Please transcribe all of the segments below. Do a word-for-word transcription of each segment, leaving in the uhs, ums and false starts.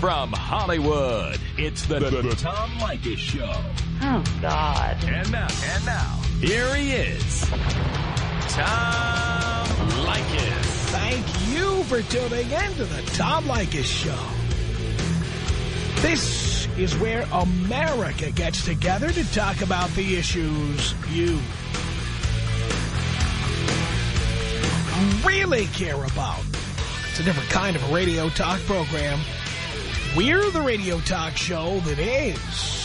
From Hollywood, it's the, the, the Tom Leykis Show. Oh, God. And now, and now, here he is, Tom Leykis. Thank you for tuning in to the Tom Leykis Show. This is where America gets together to talk about the issues you really care about. It's a different kind of a radio talk program. We're the radio talk show that is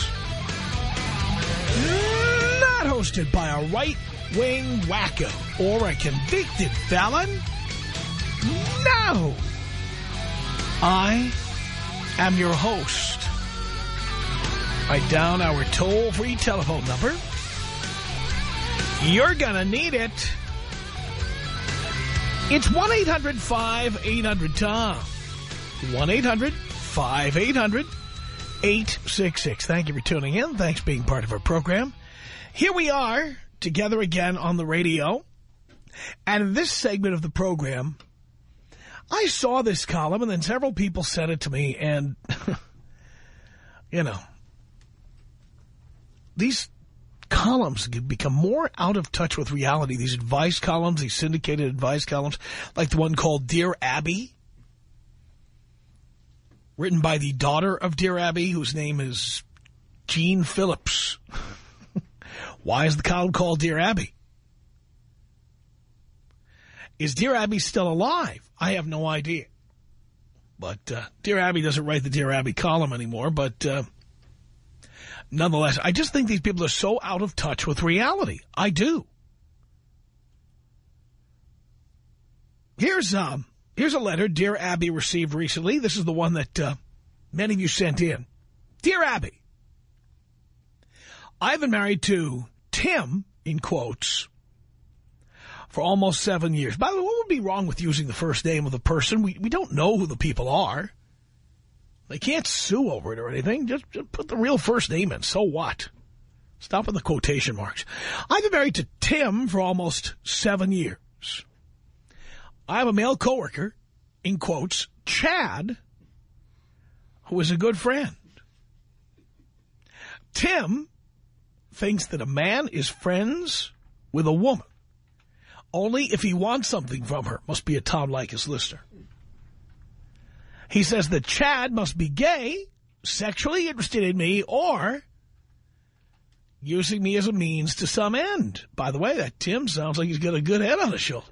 not hosted by a right-wing wacko or a convicted felon. No! I am your host. Write down our toll-free telephone number. You're gonna need it. It's one eight hundred five eight hundred Tom. one eight hundred five eight hundred eight six six. Thank you for tuning in. Thanks for being part of our program. Here we are, together again on the radio. And in this segment of the program, I saw this column, and then several people sent it to me, and, you know, these columns become more out of touch with reality. These advice columns, these syndicated advice columns, like the one called Dear Abby, written by the daughter of Dear Abby, whose name is Jean Phillips. Why is the column called Dear Abby? Is Dear Abby still alive? I have no idea. But uh, Dear Abby doesn't write the Dear Abby column anymore, but uh, nonetheless, I just think these people are so out of touch with reality. I do. Here's um, here's a letter Dear Abby received recently. This is the one that uh, many of you sent in. Dear Abby, I've been married to Tim, in quotes, for almost seven years. By the way, what would be wrong with using the first name of the person? We, we don't know who the people are. They can't sue over it or anything. Just, just put the real first name in. So what? Stop with the quotation marks. I've been married to Tim for almost seven years. I have a male coworker, in quotes, Chad, who is a good friend. Tim thinks that a man is friends with a woman only if he wants something from her. Must be a Tom Leykis listener. He says that Chad must be gay, sexually interested in me, or using me as a means to some end. By the way, that Tim sounds like he's got a good head on his shoulders.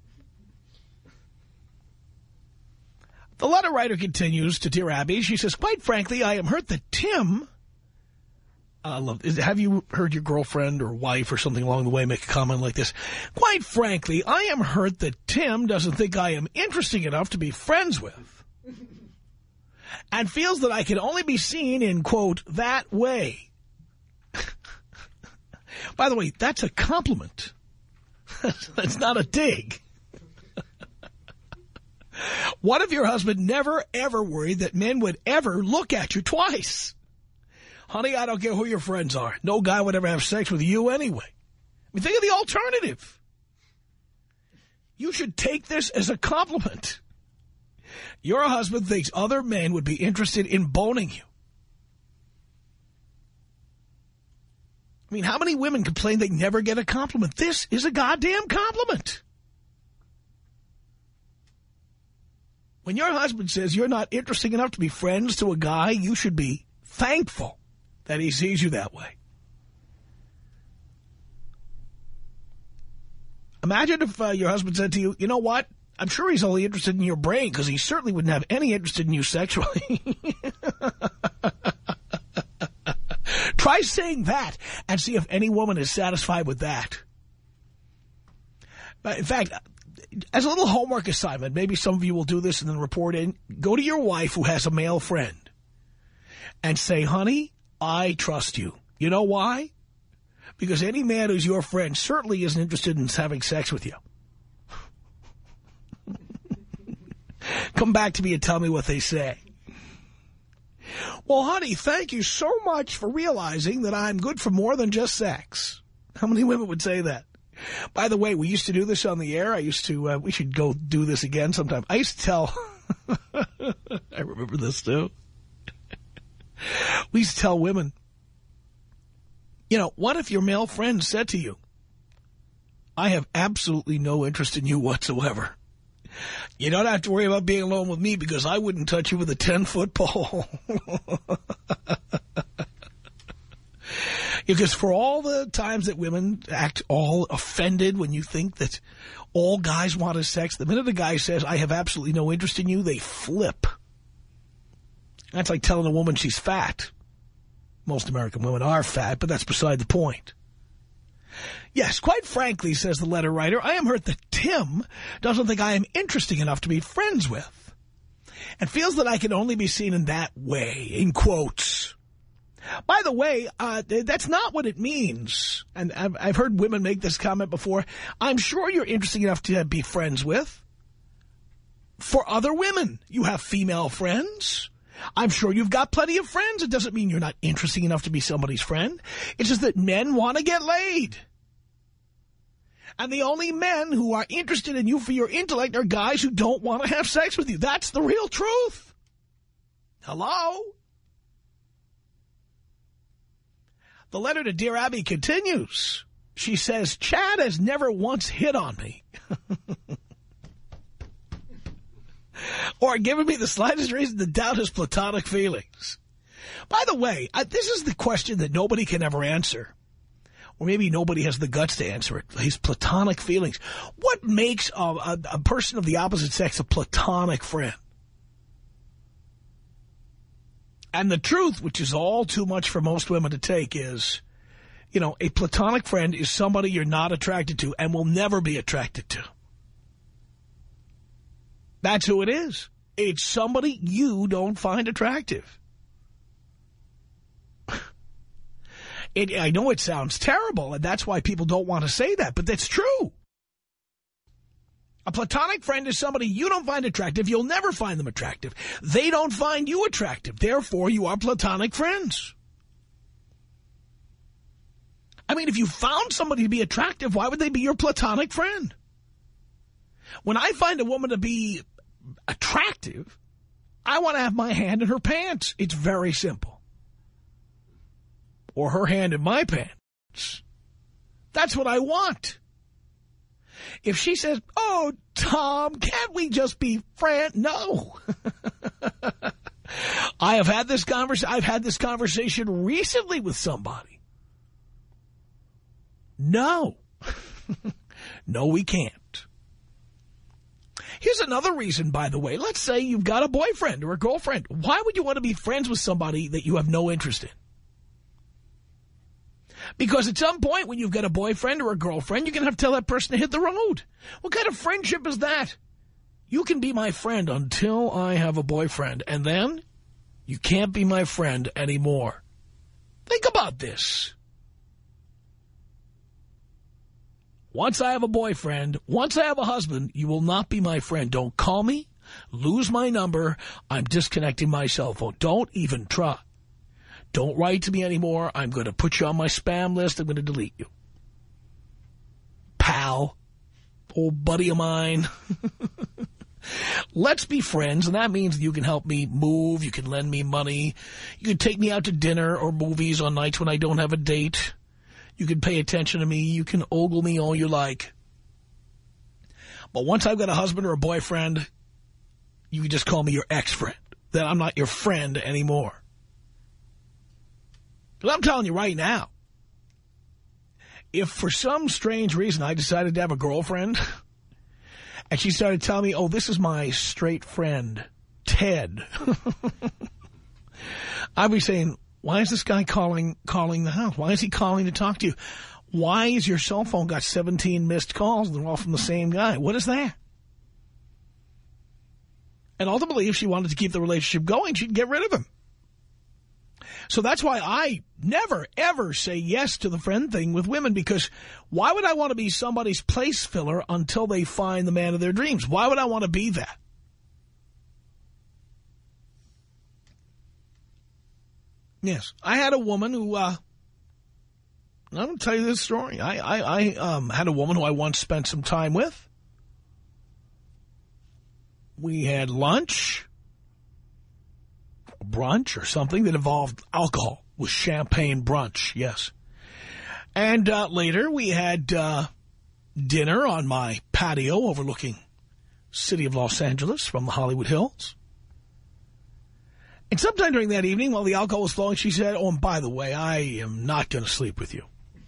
The letter writer continues to Dear Abby. She says, quite frankly, I am hurt that Tim... I love, is, have you heard your girlfriend or wife or something along the way make a comment like this? Quite frankly, I am hurt that Tim doesn't think I am interesting enough to be friends with and feels that I can only be seen in, quote, that way. By the way, that's a compliment. That's not a dig. What if your husband never, ever worried that men would ever look at you twice? Honey, I don't care who your friends are. No guy would ever have sex with you anyway. I mean, think of the alternative. You should take this as a compliment. Your husband thinks other men would be interested in boning you. I mean, how many women complain they never get a compliment? This is a goddamn compliment. When your husband says you're not interesting enough to be friends to a guy, you should be thankful that he sees you that way. Imagine if uh, your husband said to you, you know what? I'm sure he's only interested in your brain because he certainly wouldn't have any interest in you sexually. Try saying that and see if any woman is satisfied with that. In fact, as a little homework assignment, maybe some of you will do this and then report in. Go to your wife who has a male friend and say, honey, I trust you. You know why? Because any man who's your friend certainly isn't interested in having sex with you. Come back to me and tell me what they say. Well, honey, thank you so much for realizing that I'm good for more than just sex. How many women would say that? By the way, we used to do this on the air. I used to, uh, we should go do this again sometime. I used to tell, I remember this too. We used to tell women, you know, what if your male friend said to you, I have absolutely no interest in you whatsoever. You don't have to worry about being alone with me because I wouldn't touch you with a ten-foot pole. Because for all the times that women act all offended when you think that all guys want is sex, the minute a guy says, I have absolutely no interest in you, they flip. That's like telling a woman she's fat. Most American women are fat, but that's beside the point. Yes, quite frankly, says the letter writer, I am hurt that Tim doesn't think I am interesting enough to be friends with and feels that I can only be seen in that way, in quotes. By the way, uh, that's not what it means. And I've, I've heard women make this comment before. I'm sure you're interesting enough to be friends with. For other women, you have female friends. I'm sure you've got plenty of friends. It doesn't mean you're not interesting enough to be somebody's friend. It's just that men want to get laid. And the only men who are interested in you for your intellect are guys who don't want to have sex with you. That's the real truth. Hello? The letter to Dear Abby continues. She says, Chad has never once hit on me. Or given me the slightest reason to doubt his platonic feelings. By the way, I, this is the question that nobody can ever answer. Or maybe nobody has the guts to answer it. His platonic feelings. What makes a, a, a person of the opposite sex a platonic friend? And the truth, which is all too much for most women to take, is, you know, a platonic friend is somebody you're not attracted to and will never be attracted to. That's who it is. It's somebody you don't find attractive. It, I know it sounds terrible, and that's why people don't want to say that, but that's true. A platonic friend is somebody you don't find attractive. You'll never find them attractive. They don't find you attractive. Therefore, you are platonic friends. I mean, if you found somebody to be attractive, why would they be your platonic friend? When I find a woman to be attractive, I want to have my hand in her pants. It's very simple. Or her hand in my pants. That's what I want. If she says, oh, Tom, can't we just be friends? No. I have had this conversation. I've had this conversation recently with somebody. No. No, we can't. Here's another reason, by the way. Let's say you've got a boyfriend or a girlfriend. Why would you want to be friends with somebody that you have no interest in? Because at some point when you've got a boyfriend or a girlfriend, you're going to have to tell that person to hit the road. What kind of friendship is that? You can be my friend until I have a boyfriend, and then you can't be my friend anymore. Think about this. Once I have a boyfriend, once I have a husband, you will not be my friend. Don't call me. Lose my number. I'm disconnecting my cell phone. Don't even try. Don't write to me anymore. I'm going to put you on my spam list. I'm going to delete you. Pal. Old buddy of mine. Let's be friends, and that means you can help me move. You can lend me money. You can take me out to dinner or movies on nights when I don't have a date. You can pay attention to me. You can ogle me all you like. But once I've got a husband or a boyfriend, you can just call me your ex-friend. Then I'm not your friend anymore. But I'm telling you right now, if for some strange reason I decided to have a girlfriend and she started telling me, oh, this is my straight friend, Ted, I'd be saying, why is this guy calling calling the house? Why is he calling to talk to you? Why is your cell phone got seventeen missed calls and they're all from the same guy? What is that? And ultimately, if she wanted to keep the relationship going, she'd get rid of him. So that's why I never, ever say yes to the friend thing with women, because why would I want to be somebody's place filler until they find the man of their dreams? Why would I want to be that? Yes, I had a woman who, uh, I'm going to tell you this story. I, I, I um, had a woman who I once spent some time with. We had lunch, brunch or something that involved alcohol. It was champagne brunch, yes. And uh, later we had uh, dinner on my patio overlooking city of Los Angeles from the Hollywood Hills. And sometime during that evening, while the alcohol was flowing, she said, oh, and by the way, I am not going to sleep with you.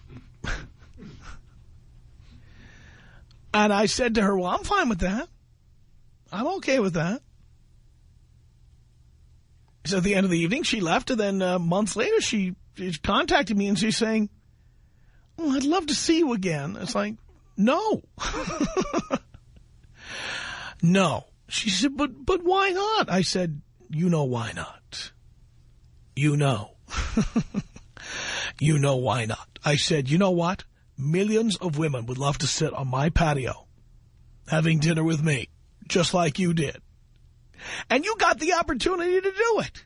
And I said to her, well, I'm fine with that. I'm okay with that. So at the end of the evening, she left, and then uh, months later, she, she contacted me, and she's saying, oh, I'd love to see you again. It's like, no. No. She said, but, but why not? I said, you know why not. You know. You know why not. I said, you know what? Millions of women would love to sit on my patio having dinner with me, just like you did. And you got the opportunity to do it.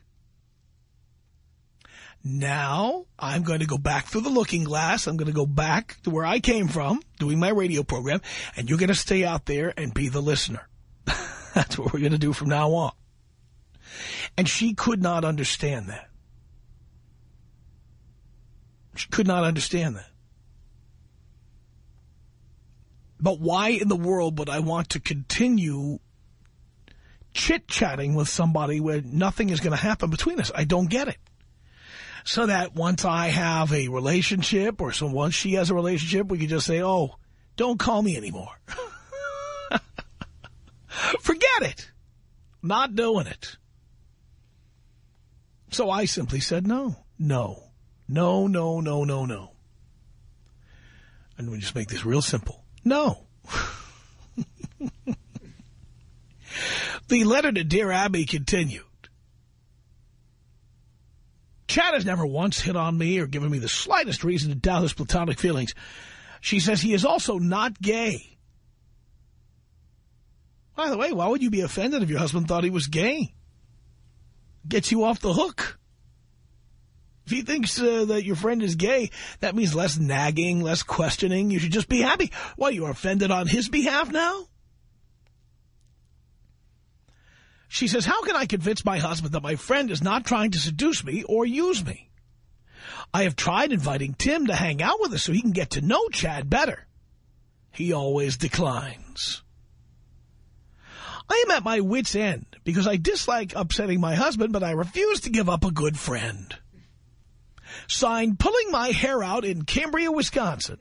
Now, I'm going to go back through the looking glass. I'm going to go back to where I came from, doing my radio program, and you're going to stay out there and be the listener. That's what we're going to do from now on. And she could not understand that. She could not understand that. But why in the world would I want to continue chit-chatting with somebody where nothing is going to happen between us? I don't get it. So that once I have a relationship, or so once she has a relationship, we can just say, oh, don't call me anymore. Forget it. Not doing it. So I simply said no, no, no, no, no, no, no. And we just make this real simple. No. The letter to Dear Abby continued. Chad has never once hit on me or given me the slightest reason to doubt his platonic feelings. She says he is also not gay. By the way, why would you be offended if your husband thought he was gay? Gets you off the hook. If he thinks uh, that your friend is gay, that means less nagging, less questioning. You should just be happy. Why, you are offended on his behalf now? She says, how can I convince my husband that my friend is not trying to seduce me or use me? I have tried inviting Tim to hang out with us so he can get to know Chad better. He always declines. I am at my wit's end because I dislike upsetting my husband, but I refuse to give up a good friend. Signed, pulling my hair out in Cambria, Wisconsin.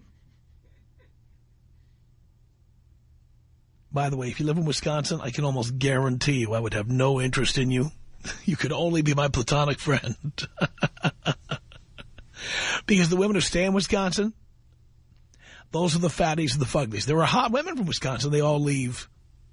By the way, if you live in Wisconsin, I can almost guarantee you I would have no interest in you. You could only be my platonic friend. Because the women who stay in Wisconsin, those are the fatties and the fuglies. There are hot women from Wisconsin. They all leave.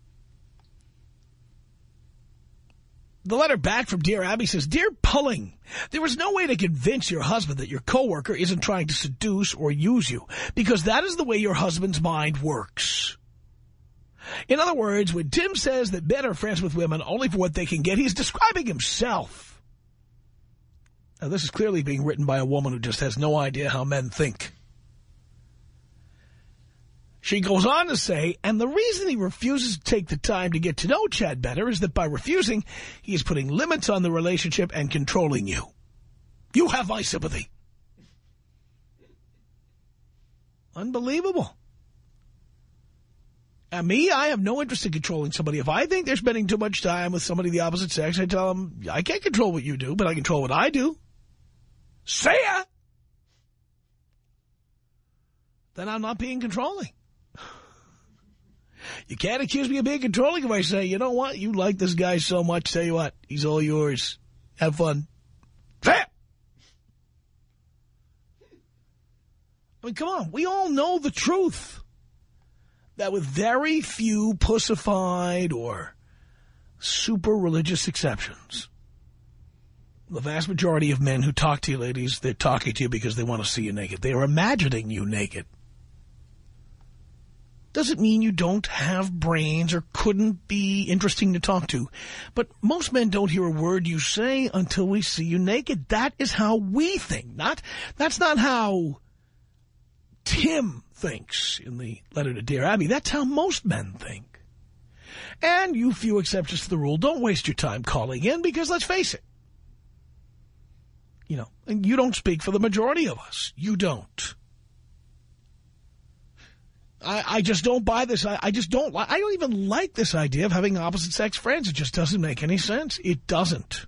The letter back from Dear Abby says, Dear Pulling, there is no way to convince your husband that your coworker isn't trying to seduce or use you, because that is the way your husband's mind works. In other words, when Tim says that men are friends with women only for what they can get, he's describing himself. Now, this is clearly being written by a woman who just has no idea how men think. She goes on to say, and the reason he refuses to take the time to get to know Chad better is that by refusing, he is putting limits on the relationship and controlling you. You have my sympathy. Unbelievable. And me, I have no interest in controlling somebody. If I think they're spending too much time with somebody of the opposite sex, I tell them, I can't control what you do, but I control what I do. See ya! Then I'm not being controlling. You can't accuse me of being controlling if I say, you know what, you like this guy so much, tell you what, he's all yours. Have fun. I mean, come on, we all know the truth. That with very few pussified or super religious exceptions, the vast majority of men who talk to you, ladies, they're talking to you because they want to see you naked. They are imagining you naked. Doesn't mean you don't have brains or couldn't be interesting to talk to. But most men don't hear a word you say until we see you naked. That is how we think. Not, that's not how Tim thinks in the letter to Dear Abby. That's how most men think. And you few exceptions to the rule, don't waste your time calling in because, let's face it, You know, and you don't speak for the majority of us. You don't. I, I just don't buy this. I, I just don't like, I don't even like this idea of having opposite sex friends. It just doesn't make any sense. It doesn't.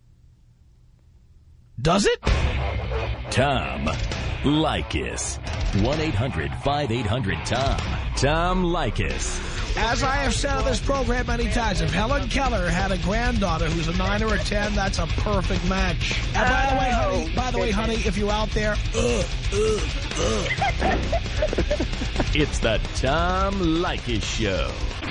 Does it? Tom Leykis. one eight hundred five eight hundred Tom. Tom Leykis. As I have said on this program many times, if Helen Keller had a granddaughter who's a nine or a ten, that's a perfect match. And by the way, honey, by the way, honey, if you're out there, uh, uh, uh. It's the Tom Leykis Show.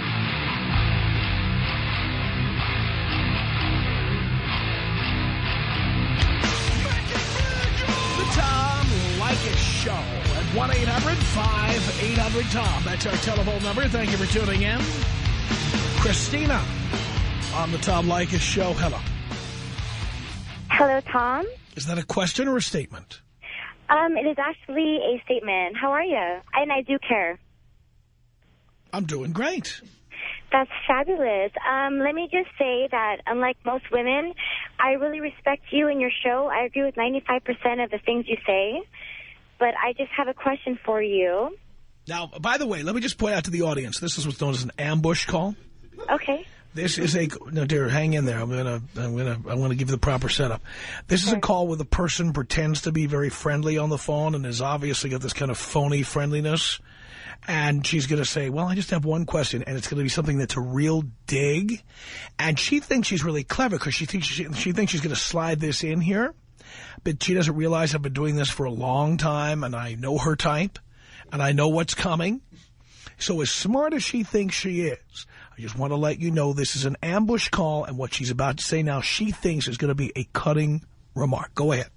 The Tom Leykis Show at one eight hundred five eight hundred Tom. That's our telephone number. Thank you for tuning in. Christina on the Tom Leykis Show. Hello. Hello, Tom. Is that a question or a statement? Um, it is actually a statement. How are you? And I do care. I'm doing great. That's fabulous. Um, let me just say that, unlike most women, I really respect you and your show. I agree with ninety-five percent of the things you say. But I just have a question for you. Now, by the way, let me just point out to the audience, this is what's known as an ambush call. Okay. This is a, no, dear, hang in there. I'm gonna, I'm gonna, I want to give you the proper setup. This is a call where the person pretends to be very friendly on the phone and is obviously got this kind of phony friendliness. And she's going to say, well, I just have one question, and it's going to be something that's a real dig. And she thinks she's really clever because she thinks she, she thinks she's going to slide this in here. But she doesn't realize I've been doing this for a long time, and I know her type, and I know what's coming. So as smart as she thinks she is, I just want to let you know this is an ambush call, and what she's about to say now, she thinks is going to be a cutting remark. Go ahead.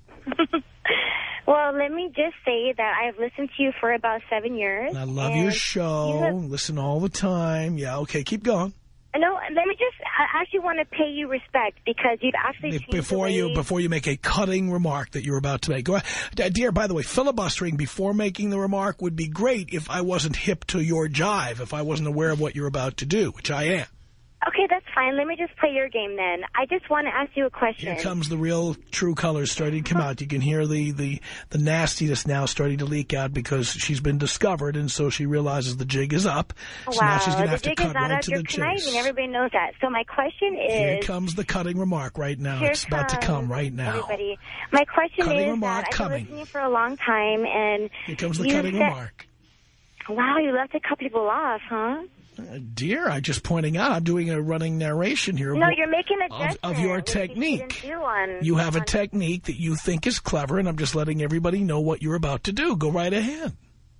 Well, let me just say that I've listened to you for about seven years. I love your show. You have... Listen all the time. Yeah, okay, keep going. No, let me just, I actually want to pay you respect because you've actually changed before the way... you Before you make a cutting remark that you're about to make. Go ahead. Dear, by the way, filibustering before making the remark would be great if I wasn't hip to your jive, if I wasn't aware of what you're about to do, which I am. Okay, that's fine. Let me just play your game then. I just want to ask you a question. Here comes the real true colors starting to come out. You can hear the, the, the nastiness now starting to leak out because she's been discovered, and so she realizes the jig is up. Wow, so now she's going to have to cut right up. to You're the conniving. chase. Everybody knows that. So my question is... Here comes the cutting remark right now. It's about to come right now. Everybody. My question cutting is remark that I've coming. been listening for a long time, and... Here comes the you cutting said, remark. Wow, you left a couple people off, huh? Uh, dear, I'm just pointing out, I'm doing a running narration here. No, you're making a of, of your technique. You, on, you have on. a technique that you think is clever, and I'm just letting everybody know what you're about to do. Go right ahead.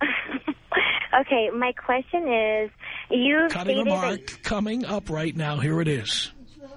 Okay, my question is, you Cutting stated remark that... coming up right now. Here it is.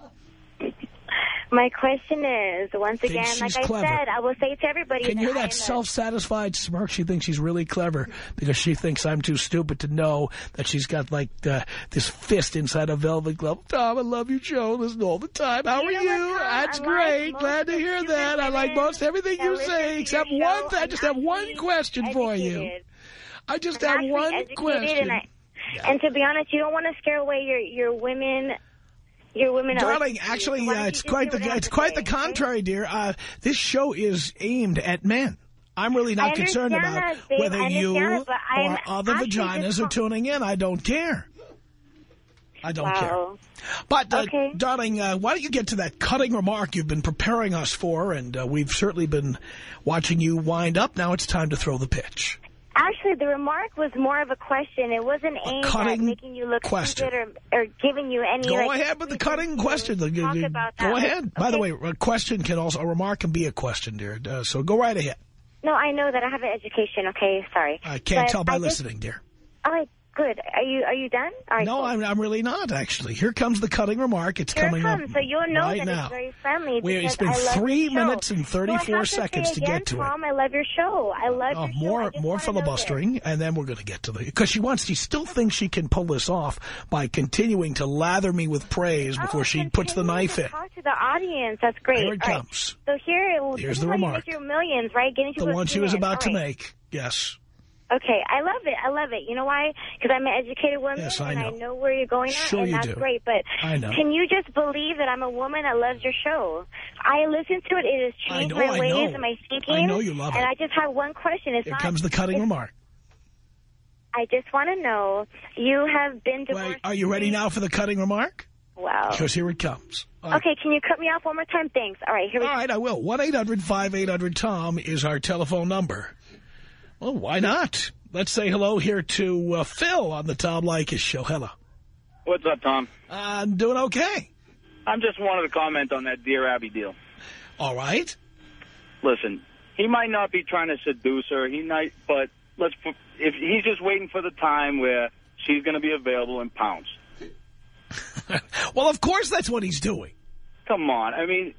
My question is, once Thinks again, like I clever. said, I will say to everybody... Can you hear that, that self-satisfied smirk? She thinks she's really clever because she thinks I'm too stupid to know that she's got, like, uh, this fist inside a velvet glove. Tom, I love your show. Listen all the time. How you are know you? what, That's I great. like Glad to hear that. I like most everything you say except one thing. I just have one question educated. for you. I just I'm have one question. And, I, yeah. and to be honest, you don't want to scare away your, your women... Your women Darling, actually, uh, it's quite the it's quite the contrary, dear. Uh, this show is aimed at men. I'm really not concerned about that, babe, whether you it, or other vaginas are tuning in. I don't care. I don't wow. care. But, uh, okay. darling, uh, why don't you get to that cutting remark you've been preparing us for, and uh, we've certainly been watching you wind up. Now it's time to throw the pitch. Actually, the remark was more of a question. It wasn't aimed at making you look question. stupid or, or giving you any... Go like, ahead with the cutting question. Talk about that. Go ahead. Okay. By the way, a question can also, a remark can be a question, dear. Uh, so go right ahead. No, I know that I have an education, okay? Sorry. I can't but tell by I listening, just, dear. All right, good. Are you are you done? All right, no, cool. I'm, I'm really not, actually. Here comes the cutting remark. It's Here coming it comes. up So you'll know right that now. It's very friendly. We because spent I love three your show. minutes and thirty-four to seconds to again, get to Tom, it. I love your show. I love oh, your more, show. more filibustering, and then we're going to get to the... Because she wants, she still thinks she can pull this off by continuing to lather me with praise before oh, she puts the knife in. Talk to the audience. That's great. Here it All comes. Right. So here, well, Here's this the is how remark. You make your millions, right? Getting The one she was about to right. make. Yes. Okay, I love it. I love it. You know why? Because I'm an educated woman, Yes, I and know. I know where you're going at, Sure and you that's do. great. But I know. can you just believe that I'm a woman that loves your show? I listen to it. It has changed I know, my I ways know. and my thinking. I know you love and it. I just have one question. It's Here not, comes the cutting remark. I just want to know, you have been divorced. Wait, are you ready now for the cutting remark? Wow. Because here it comes. All right. Okay, can you cut me off one more time? Thanks. All right, here we All go. right, I will. one eight hundred five eight hundred Tom is our telephone number. Well, why not? Let's say hello here to uh, Phil on the Tom Leykis show. Hello. What's up, Tom? I'm doing okay. I'm just wanted to comment on that Dear Abby deal. All right. Listen, he might not be trying to seduce her. He might, but let's. If he's just waiting for the time where she's going to be available and pounce. Well, of course that's what he's doing. Come on, I mean,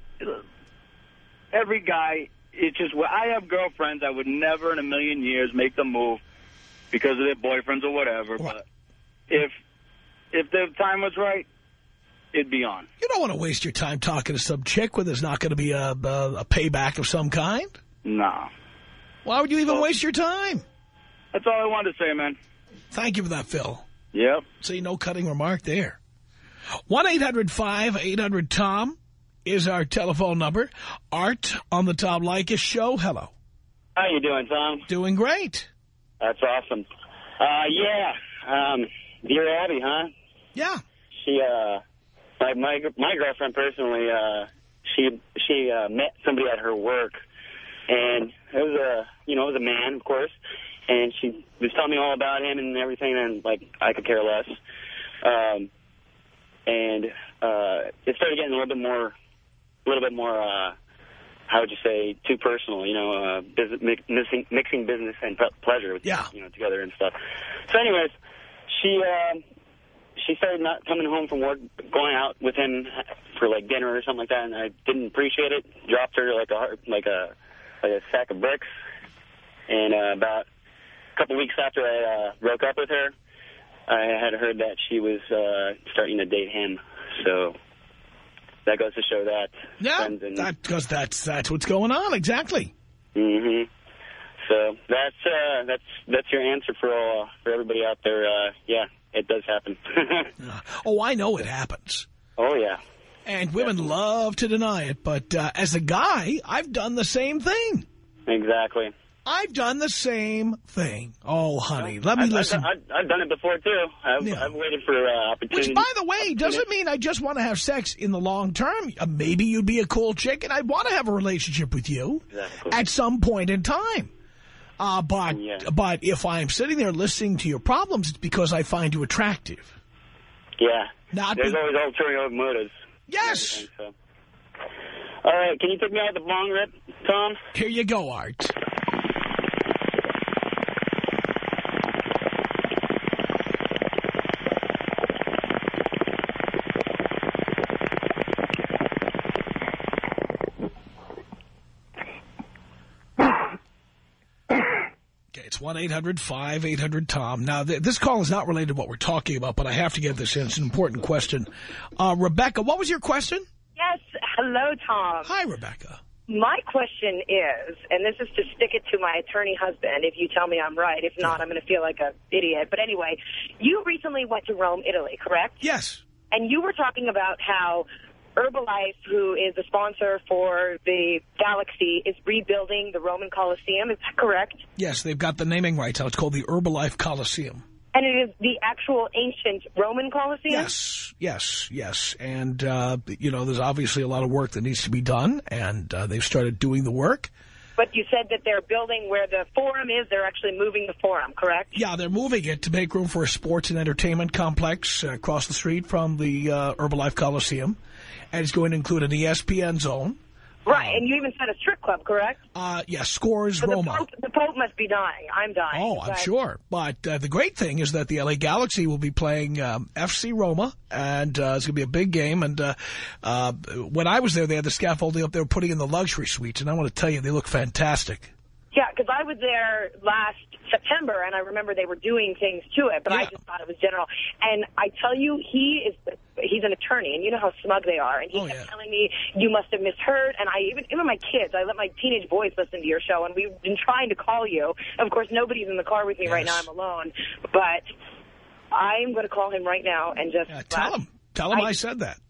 every guy. It's just. I have girlfriends. I would never in a million years make the move because of their boyfriends or whatever. Right. But if if the time was right, it'd be on. You don't want to waste your time talking to some chick where there's not going to be a, a, a payback of some kind. Nah. Why would you even Well, waste your time? That's all I wanted to say, man. Thank you for that, Phil. Yep. See, no cutting remark there. one eight hundred five eight hundred Tom is our telephone number. Art on the Tom Leykis show. Hello. How you doing, Tom? Doing great. That's awesome. Uh, yeah. Um, Dear Abby, huh? Yeah. She, uh, my my my girlfriend personally, uh, she she uh, met somebody at her work, and it was a you know it was a man, of course, and she was telling me all about him and everything, and like I could care less. Um, and uh, it started getting a little bit more, a little bit more. Uh, how would you say, too personal, you know, uh, business, mixing, mixing business and pleasure with, yeah. you know, together and stuff. So anyways, she, uh, she started not coming home from work, going out with him for like dinner or something like that, and I didn't appreciate it. Dropped her like a, like a, like a sack of bricks. And, uh, about a couple weeks after I, uh, broke up with her, I had heard that she was, uh, starting to date him. So that goes to show that. Yeah, and, that, because that's, that's what's going on, exactly. Mm-hmm. So that's, uh, that's, that's your answer for all, for everybody out there. Uh, yeah, it does happen. uh, oh, I know it happens. Oh, yeah. And women yeah. love to deny it, but uh, as a guy, I've done the same thing. Exactly. I've done the same thing. Oh, honey, let me I've, listen. I've, I've done it before, too. I've, yeah. I've waited for uh, opportunity. Which, by the way, doesn't mean I just want to have sex in the long term. Uh, maybe you'd be a cool chick, and I'd want to have a relationship with you exactly. at some point in time. Uh, but, yeah. but if I'm sitting there listening to your problems, it's because I find you attractive. Yeah. Not There's be always ulterior motives. Yes. So. All right, can you take me out of the bong rip, Tom? Here you go, Art. It's one eight hundred five eight hundred Tom. Now, th this call is not related to what we're talking about, but I have to get this in. It's an important question. Uh, Rebecca, what was your question? Yes. Hello, Tom. Hi, Rebecca. My question is, and this is to stick it to my attorney husband, if you tell me I'm right. If not, I'm going to feel like an idiot. But anyway, you recently went to Rome, Italy, correct? Yes. And you were talking about how Herbalife, who is the sponsor for the Galaxy, is rebuilding the Roman Coliseum. Is that correct? Yes, they've got the naming rights. It's called the Herbalife Coliseum. And it is the actual ancient Roman Coliseum? Yes, yes, yes. And, uh, you know, there's obviously a lot of work that needs to be done, and uh, they've started doing the work. But you said that they're building where the forum is. They're actually moving the forum, correct? Yeah, they're moving it to make room for a sports and entertainment complex uh, across the street from the uh, Herbalife Coliseum. And it's going to include an E S P N zone. Right, um, and you even said a strip club, correct? Uh, yes, yeah, Scores so Roma. The Pope, the Pope must be dying. I'm dying. Oh, I'm but... sure. But uh, the great thing is that the L A Galaxy will be playing um, F C Roma, and uh, it's going to be a big game. And uh, uh, when I was there, they had the scaffolding up. They were putting in the luxury suites, and I want to tell you, they look fantastic. Yeah, because I was there last September, and I remember they were doing things to it, but yeah. I just thought it was general. And I tell you, he is he's an attorney, and you know how smug they are. And he oh, kept yeah. telling me, you must have misheard. And I even, even my kids, I let my teenage boys listen to your show, and we've been trying to call you. Of course, nobody's in the car with me yes. right now. I'm alone. But I'm going to call him right now and just... Yeah, tell him. Tell him I, I said that.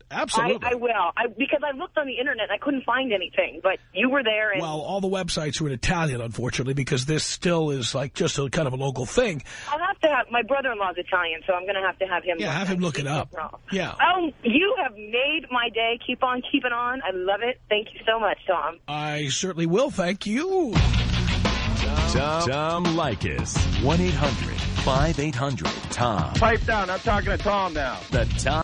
Absolutely. I, I will. I, because I looked on the Internet and I couldn't find anything, but you were there. And well, all the websites are in Italian, unfortunately, because this still is like just a kind of a local thing. I'll have to have, my brother-in-law's Italian, so I'm going to have to have him. Yeah, have him look it up. Yeah. Oh, you have made my day. Keep on keeping on. I love it. Thank you so much, Tom. I certainly will. Thank you. Tom, Tom Leykis. one eight hundred five eight hundred Tom. Pipe down. I'm talking to Tom now. The Tom.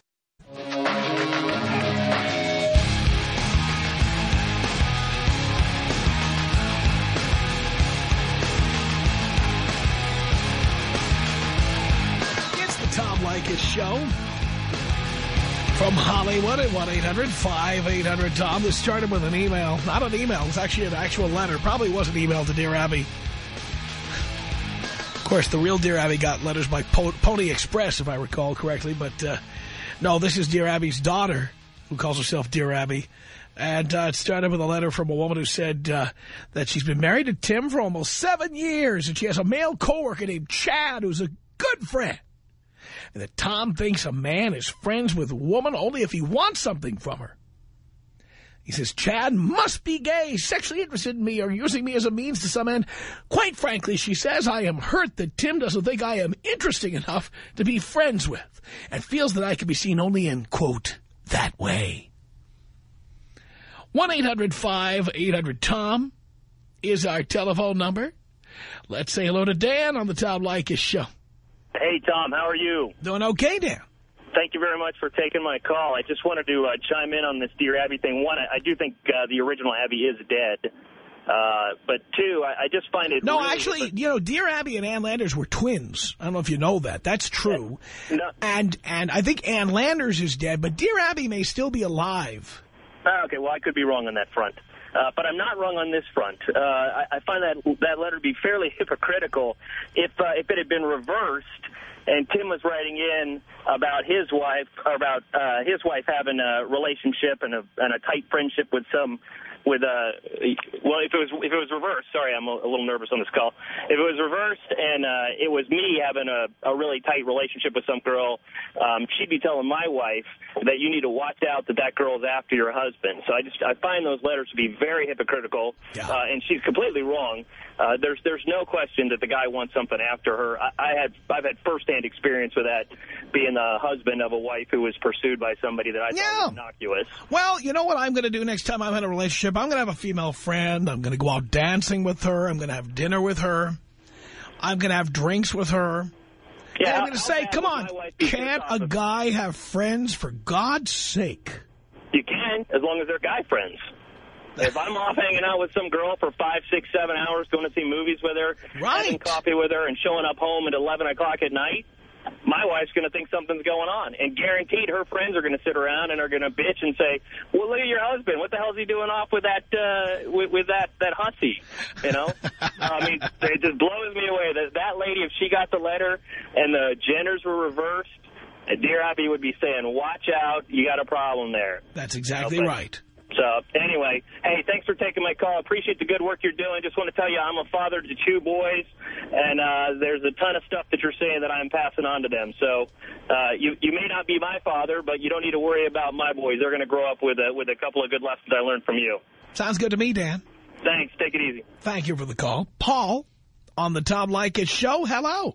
It's the Tom Leykis Show. From Hollywood at one eight hundred five eight hundred Tom. This started with an email. Not an email. It's actually an actual letter. Probably was an email to Dear Abby. Of course, the real Dear Abby got letters by po Pony Express, if I recall correctly. But, uh, no, this is Dear Abby's daughter, who calls herself Dear Abby. And uh, it started with a letter from a woman who said uh, that she's been married to Tim for almost seven years. And she has a male coworker named Chad, who's a good friend. And that Tom thinks a man is friends with a woman only if he wants something from her. He says, Chad must be gay, sexually interested in me, or using me as a means to some end. Quite frankly, she says, I am hurt that Tim doesn't think I am interesting enough to be friends with, and feels that I can be seen only in, quote, that way. one eight hundred five eight hundred Tom is our telephone number. Let's say hello to Dan on the Tom Leykis Show. Hey, Tom, how are you? Doing okay, Dan. Thank you very much for taking my call. I just wanted to uh, chime in on this Dear Abby thing. One, I, I do think uh, the original Abby is dead. Uh, but two, I, I just find it... No, really actually, you know, Dear Abby and Ann Landers were twins. I don't know if you know that. That's true. No. And and I think Ann Landers is dead, but Dear Abby may still be alive. Uh, okay, well, I could be wrong on that front. Uh, but I'm not wrong on this front. Uh, I, I find that that letter to be fairly hypocritical. If uh, if it had been reversed and Tim was writing in about his wife, or about uh, his wife having a relationship and a, and a tight friendship with some, with uh, well, if it was if it was reversed, sorry, I'm a, a little nervous on this call. If it was reversed and uh, it was me having a, a really tight relationship with some girl, um, she'd be telling my wife that you need to watch out that that girl's after your husband. So I just I find those letters to be very hypocritical, yeah. uh, and she's completely wrong. Uh, there's there's no question that the guy wants something after her. I, I had I've had firsthand experience with that, being the husband of a wife who was pursued by somebody that I yeah. thought was innocuous. Well, you know what I'm going to do next time I'm in a relationship? I'm going to have a female friend. I'm going to go out dancing with her. I'm going to have dinner with her. I'm going to have drinks with her. Yeah, and I'm going to say, come on, can't a of guy have friends for God's sake? You can, as long as they're guy friends. If I'm off hanging out with some girl for five, six, seven hours, going to see movies with her, right. having coffee with her, and showing up home at eleven o'clock at night, my wife's going to think something's going on. And guaranteed her friends are going to sit around and are going to bitch and say, well, look at your husband. What the hell's he doing off with that uh, with, with that, that hussy? You know? I mean, it just blows me away. That, that lady, if she got the letter and the genders were reversed, Dear Abby would be saying, watch out, you got a problem there. That's exactly okay. right. So, anyway, hey, thanks for taking my call. Appreciate the good work you're doing. Just want to tell you I'm a father to two boys, and uh, there's a ton of stuff that you're saying that I'm passing on to them. So, uh, you you may not be my father, but you don't need to worry about my boys. They're going to grow up with a, with a couple of good lessons I learned from you. Sounds good to me, Dan. Thanks. Take it easy. Thank you for the call. Paul, on the Tom Leykis Show, hello.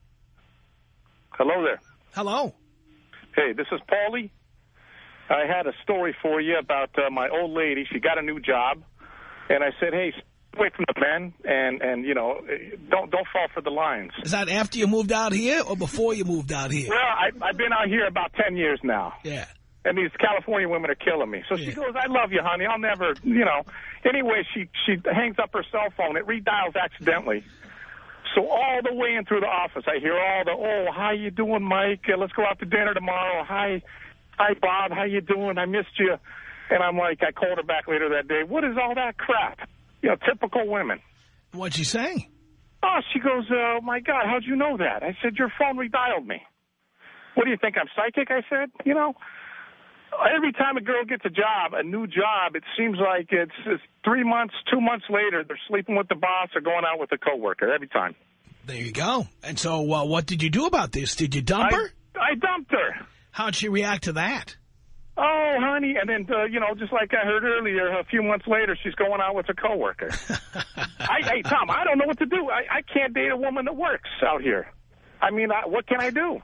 Hello there. Hello. Hey, this is Paulie. I had a story for you about uh, my old lady. She got a new job, and I said, hey, stay away from the men, and, and you know, don't don't fall for the lines. Is that after you moved out here or before you moved out here? Well, I, I've been out here about ten years now. Yeah. And these California women are killing me. So she yeah. goes, I love you, honey. I'll never, you know. Anyway, she, she hangs up her cell phone. It redials accidentally. So all the way in through the office, I hear all the, oh, how you doing, Mike? Uh, let's go out to dinner tomorrow. Hi. Hi, Bob, how you doing? I missed you. And I'm like, I called her back later that day. What is all that crap? You know, typical women. What'd she say? Oh, she goes, oh, my God, how'd you know that? I said, your phone redialed me. What do you think, I'm psychic? I said, you know, every time a girl gets a job, a new job, it seems like it's, it's three months, two months later, they're sleeping with the boss or going out with a coworker every time. There you go. And so uh, what did you do about this? Did you dump I, her? I dumped her. How'd she react to that? oh, honey, and then, uh, you know, just like I heard earlier, a few months later, she's going out with a coworker. I, hey, Tom, I don't know what to do. I, I can't date a woman that works out here. I mean, I, what can I do?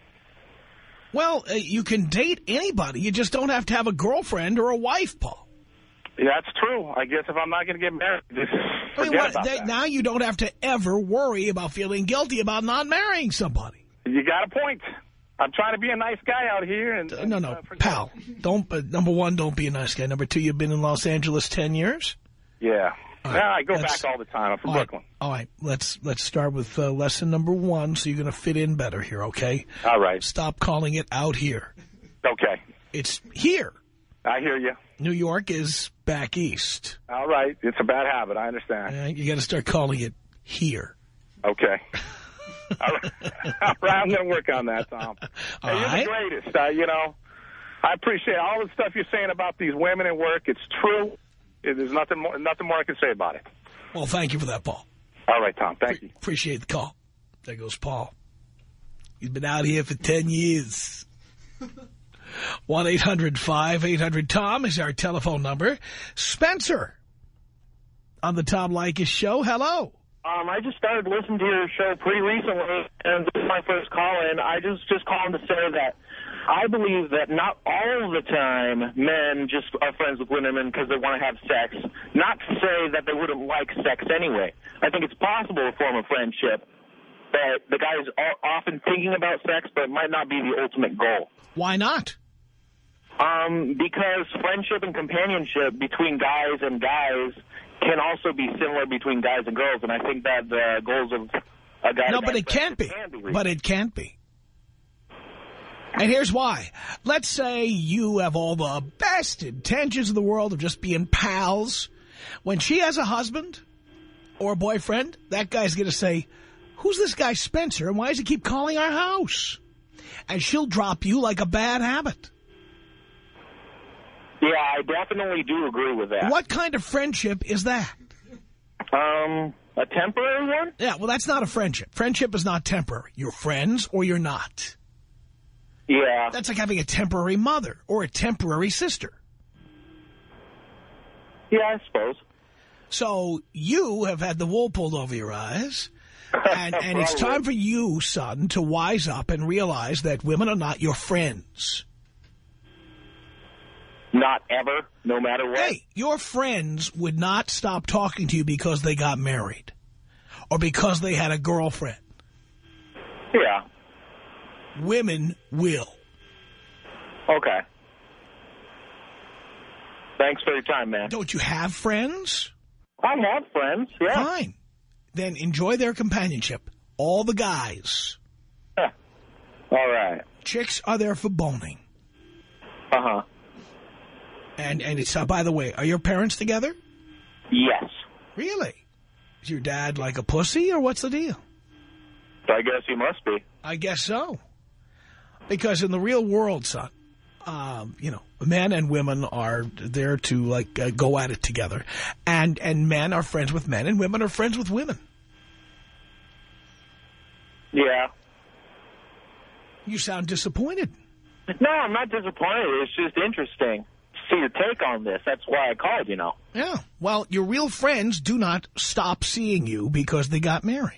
Well, uh, you can date anybody. You just don't have to have a girlfriend or a wife, Paul. Yeah, that's true. I guess if I'm not going to get married, just I mean, forget what, about they, that. now you don't have to ever worry about feeling guilty about not marrying somebody. You got a point. I'm trying to be a nice guy out here. And, Uh, no, no, uh, forget- pal. Don't. Uh, number one, don't be a nice guy. Number two, you've been in Los Angeles ten years. Yeah. All Yeah, right, I go let's- back all the time. I'm from all right, Brooklyn. all right, let's let's start with uh, lesson number one, so you're going to fit in better here, okay? All right. Stop calling it out here. Okay. It's here. I hear you. New York is back east. All right. It's a bad habit. I understand. Uh, you got to start calling it here. Okay. All right. All right. I'm going to work on that, Tom. All hey, you're right. the greatest. Uh, you know, I appreciate all the stuff you're saying about these women at work. It's true. There's nothing more, nothing more I can say about it. Well, thank you for that, Paul. All right, Tom. Thank you. Appreciate the call. There goes Paul. He's been out here for ten years. one eight hundred five eight hundred Tom is our telephone number. Spencer on the Tom Leykis Show. Hello. Um, I just started listening to your show pretty recently, and this is my first call in. I just, just calling to say that I believe that not all the time men just are friends with women because they want to have sex. Not to say that they wouldn't like sex anyway. I think it's possible to form a friendship, but the guy is often thinking about sex, but it might not be the ultimate goal. Why not? Um, because friendship and companionship between guys and guys can also be similar between guys and girls, and I think that the goals of a guy... No, but it can't be. Can be But it can't be. And here's why. Let's say you have all the best intentions in the world of just being pals. When she has a husband or a boyfriend, that guy's going to say, who's this guy Spencer, and why does he keep calling our house? And she'll drop you like a bad habit. Yeah, I definitely do agree with that. What kind of friendship is that? Um, a temporary one? Yeah, well, that's not a friendship. Friendship is not temporary. You're friends or you're not. Yeah. That's like having a temporary mother or a temporary sister. Yeah, I suppose. So you have had the wool pulled over your eyes, and, and it's time for you, son, to wise up and realize that women are not your friends. Not ever, no matter what? Hey, your friends would not stop talking to you because they got married or because they had a girlfriend. Yeah. Women will. Okay. Thanks for your time, man. Don't you have friends? I have friends, yeah. Fine. Then enjoy their companionship. All the guys. Huh. All right. Chicks are there for boning. Uh-huh. And, and it's, uh, by the way, are your parents together? Yes. Really? Is your dad like a pussy, or what's the deal? I guess he must be. I guess so. Because in the real world, son, um, you know, men and women are there to, like, uh, go at it together. And, and men are friends with men, and women are friends with women. Yeah. You sound disappointed. No, I'm not disappointed. It's just interesting to see your take on this. That's why I called, you know. Yeah. Well, your real friends do not stop seeing you because they got married.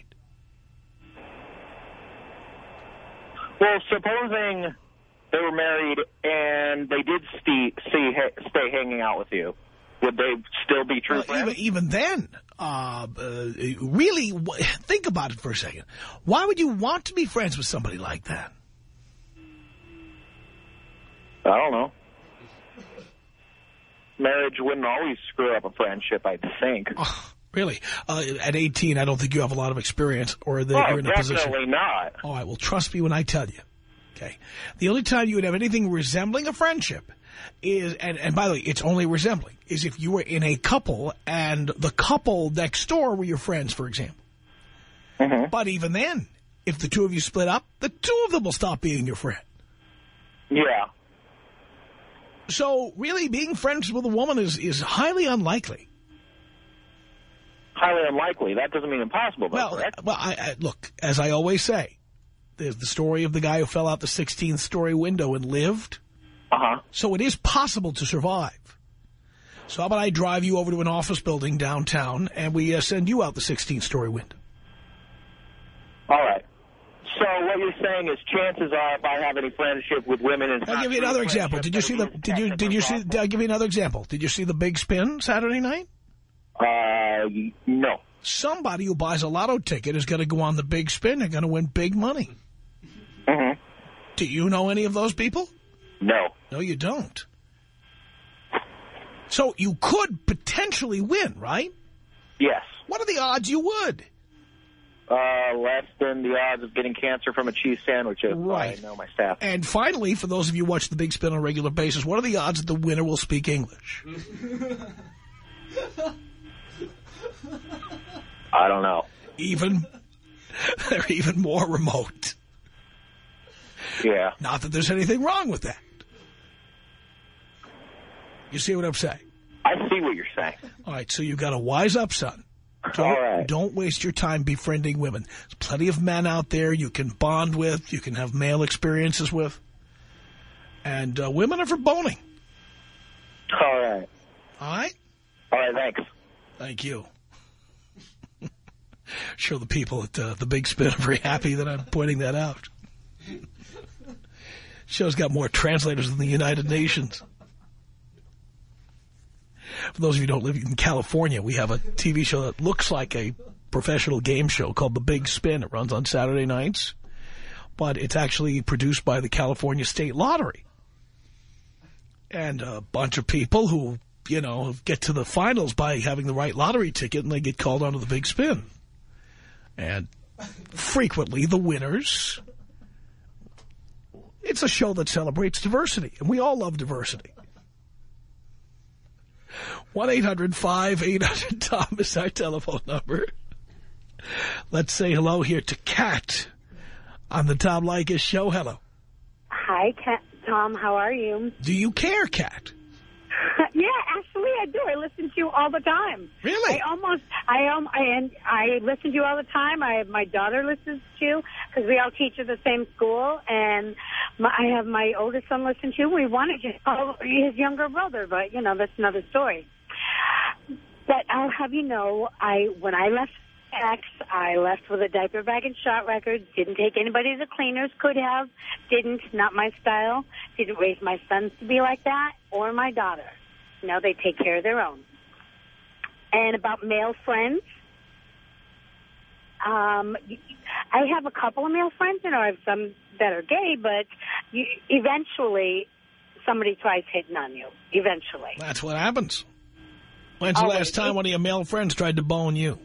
Well, supposing they were married and they did stay, stay, stay hanging out with you, would they still be true Well, friends? even, even then, uh, uh, really, think about it for a second. Why would you want to be friends with somebody like that? I don't know. Marriage wouldn't always screw up a friendship, I think. Oh, really? Uh, at eighteen, I don't think you have a lot of experience, or that Oh, you're in a position. definitely not. All right, well, trust me when I tell you. Okay, the only time you would have anything resembling a friendship is, and, and by the way, it's only resembling, is if you were in a couple and the couple next door were your friends, for example. Mm-hmm. But even then, if the two of you split up, the two of them will stop being your friend. Yeah. So really, being friends with a woman is, is highly unlikely. Highly unlikely. That doesn't mean impossible, though, Well, correct? well, I, I, look, as I always say, there's the story of the guy who fell out the sixteenth story window and lived. Uh-huh. So it is possible to survive. So how about I drive you over to an office building downtown and we uh, send you out the sixteen-story window? All right. So what you're saying is chances are if I have any friendship with women... And I'll give you another example. Did you see the... Did you, did you see... I'll give you another example. Did you see the Big Spin Saturday night? Uh, no. Somebody who buys a lotto ticket is going to go on the Big Spin. They're going to win big money. Mm-hmm. Do you know any of those people? No. No, you don't. So you could potentially win, right? Yes. What are the odds you would? Uh, less than the odds of getting cancer from a cheese sandwich. Right. I know my staff. And finally, for those of you who watch the Big Spin on a regular basis, what are the odds that the winner will speak English? I don't know. Even, they're even more remote. Yeah. Not that there's anything wrong with that. You see what I'm saying? I see what you're saying. All right, so you got to wise up, son. Don't, All right. Don't waste your time befriending women. There's plenty of men out there you can bond with, you can have male experiences with. And uh, women are for boning. All right. All right? All right, thanks. Thank you. Sure, the people at uh, the Big Spin are very happy that I'm pointing that out. Show's got more translators than the United Nations. For those of you who don't live in California, we have a T V show that looks like a professional game show called The Big Spin. It runs on Saturday nights, but it's actually produced by the California State Lottery. And a bunch of people who, you know, get to the finals by having the right lottery ticket, and they get called onto The Big Spin. And frequently the winners... It's a show that celebrates diversity, and we all love diversity. one eight hundred five eight hundred Tom is our telephone number. Let's say hello here to Kat on the Tom Leykis show. Hello. Hi, Kat. Tom. How are you? Do you care, Kat? Yeah, actually, I do. I listen to you all the time. Really? I almost, I um, I, and I listen to you all the time. I my daughter listens to you because we all teach at the same school, and my, I have my oldest son listen to you. We wanted to call his younger brother, but you know that's another story. But I'll have you know, I when I left X, I left with a diaper bag and shot record. Didn't take anybody to the cleaners. Could have. Didn't. Not my style. Didn't raise my sons to be like that, or my daughter. You know, they take care of their own. And about male friends, um, I have a couple of male friends. You know, I have some that are gay, but you, eventually somebody tries hitting on you. Eventually. That's what happens. When's the Oh, last time one of your male friends tried to bone you?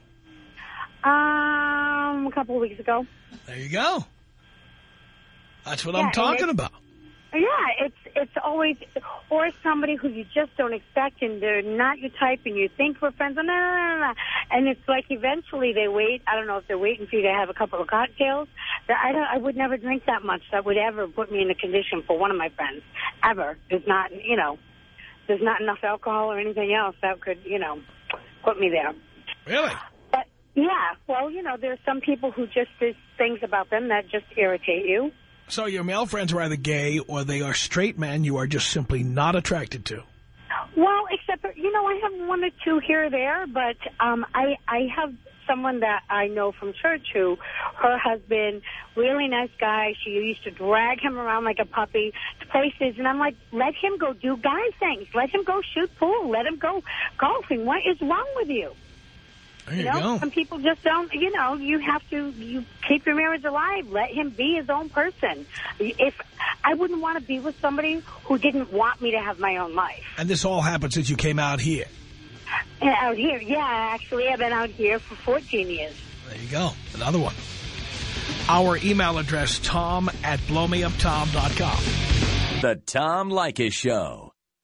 Um, a couple of weeks ago. There you go. That's what Yeah, I'm talking and about. Yeah, it's it's always, or somebody who you just don't expect, and they're not your type, and you think we're friends, and no, no, no, no. And it's like eventually they wait. I don't know if they're waiting for you to have a couple of cocktails. I don't. I would never drink that much. That would ever put me in a condition for one of my friends. Ever. There's not, you know, there's not enough alcohol or anything else that could, you know, put me there. Really? But yeah, well, you know, there's some people who just there's things about them that just irritate you. So your male friends are either gay or they are straight men you are just simply not attracted to. Well, except, for, you know, I have one or two here or there, but um, I, I have someone that I know from church who, her husband, really nice guy. She used to drag him around like a puppy to places, and I'm like, let him go do guy things. Let him go shoot pool. Let him go golfing. What is wrong with you? There You you know, go. some people just don't, you know, you have to you keep your marriage alive. Let him be his own person. If I wouldn't want to be with somebody who didn't want me to have my own life. And this all happened since you came out here. And out here, yeah, actually, I've been out here for fourteen years. There you go. Another one. Our email address, tom at blow me up tom dot com. The Tom Leykis Show.